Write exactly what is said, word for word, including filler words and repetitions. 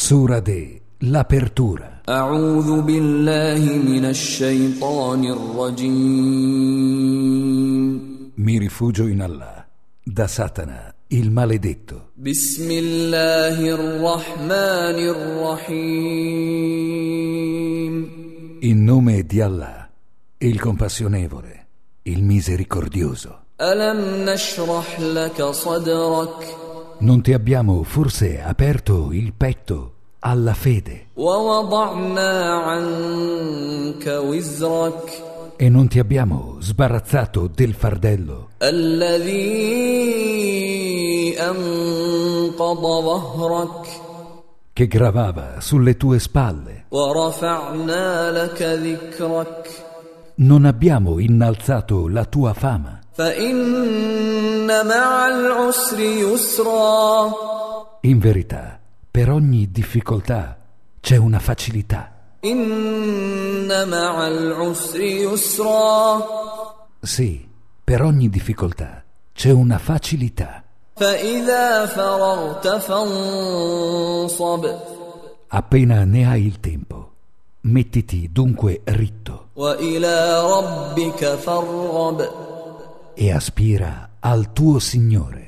Sura de l'apertura. أعوذ بالله من الشيطان الرجيم. Mi rifugio in Allah, da Satana, il maledetto. بسم الله الرحمن الرحيم. In nome di Allah, il compassionevole, il misericordioso. ألم نشرح لك صدرك Non ti abbiamo forse aperto il petto alla fede ووضعنا عنك وزرك e non ti abbiamo sbarazzato del fardello الذي أنقض ظهرك che gravava sulle tue spalle. ورفعنا لك ذكرك Non abbiamo innalzato la tua fama. فإن مع العسر يسرا. In verità, per ogni difficoltà c'è una facilità. إن مع العسر يسرا. Sì, per ogni difficoltà c'è una facilità. فإذا فرغت فانصب. Appena ne hai il tempo, mettiti dunque ritto وإلى ربك فارغب. e aspira al tuo Signore.